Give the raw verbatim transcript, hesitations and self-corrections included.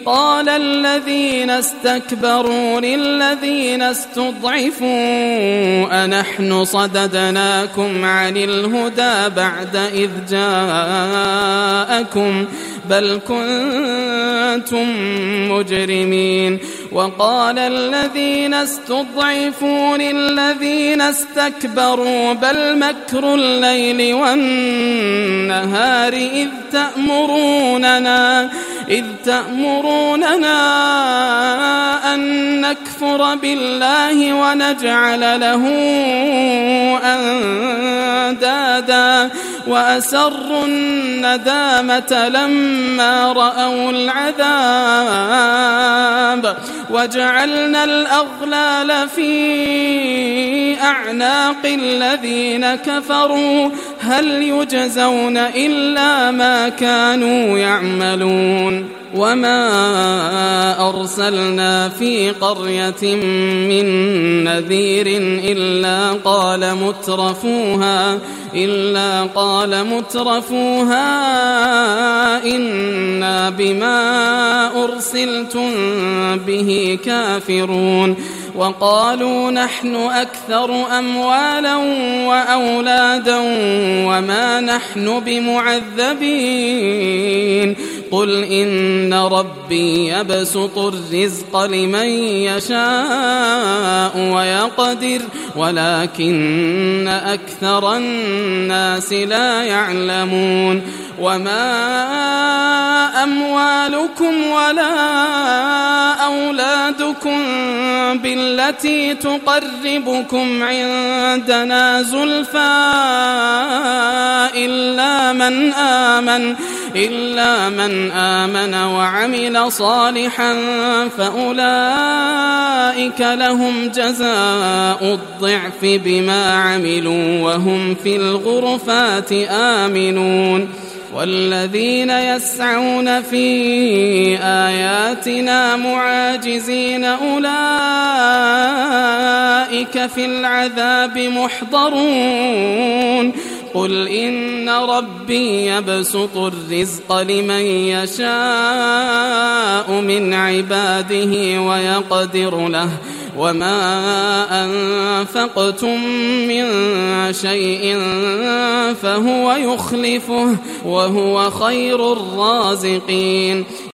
قال الذين استكبروا للذين استضعفوا أنحن صددناكم عن الهدى بعد إذ جاءكم بل كنتم مجرمين. وقال الذين استضعفوا للذين استكبروا بل مكر الليل والنهار إذ تأمروننا إذ تأمروننا أن نكفر بالله ونجعل له أندادا وأسروا الندامة لما رأوا العذاب وجعلنا الأغلال في أعناق الذين كفروا هل يجزون إلا ما كانوا يعملون. وما أرسلنا في قرية من نذير إلا قال مترفوها إلا قال مترفوها إنا بما أرسلتم به كافرون. وقالوا نحن أكثر أموالا وأولادا وما نحن بمعذبين. قل إن ربي يبسط الرزق لمن يشاء ويقدر ولكن أكثر الناس لا يعلمون. وما أموالكم ولا أولادكم بالتي تقربكم عندنا زلفى إلا من آمن إلا من آمن وعمل صالحا فأولئك لهم جزاء الضعف بما عملوا وهم في الغرفات آمنون. والذين يسعون في آياتنا معاجزين أولئك في العذاب محضرون. قل إن ربي يبسط الرزق لمن يشاء من عباده ويقدر له وما أنفقتم من شيء فهو يخلفه وهو خير الرازقين.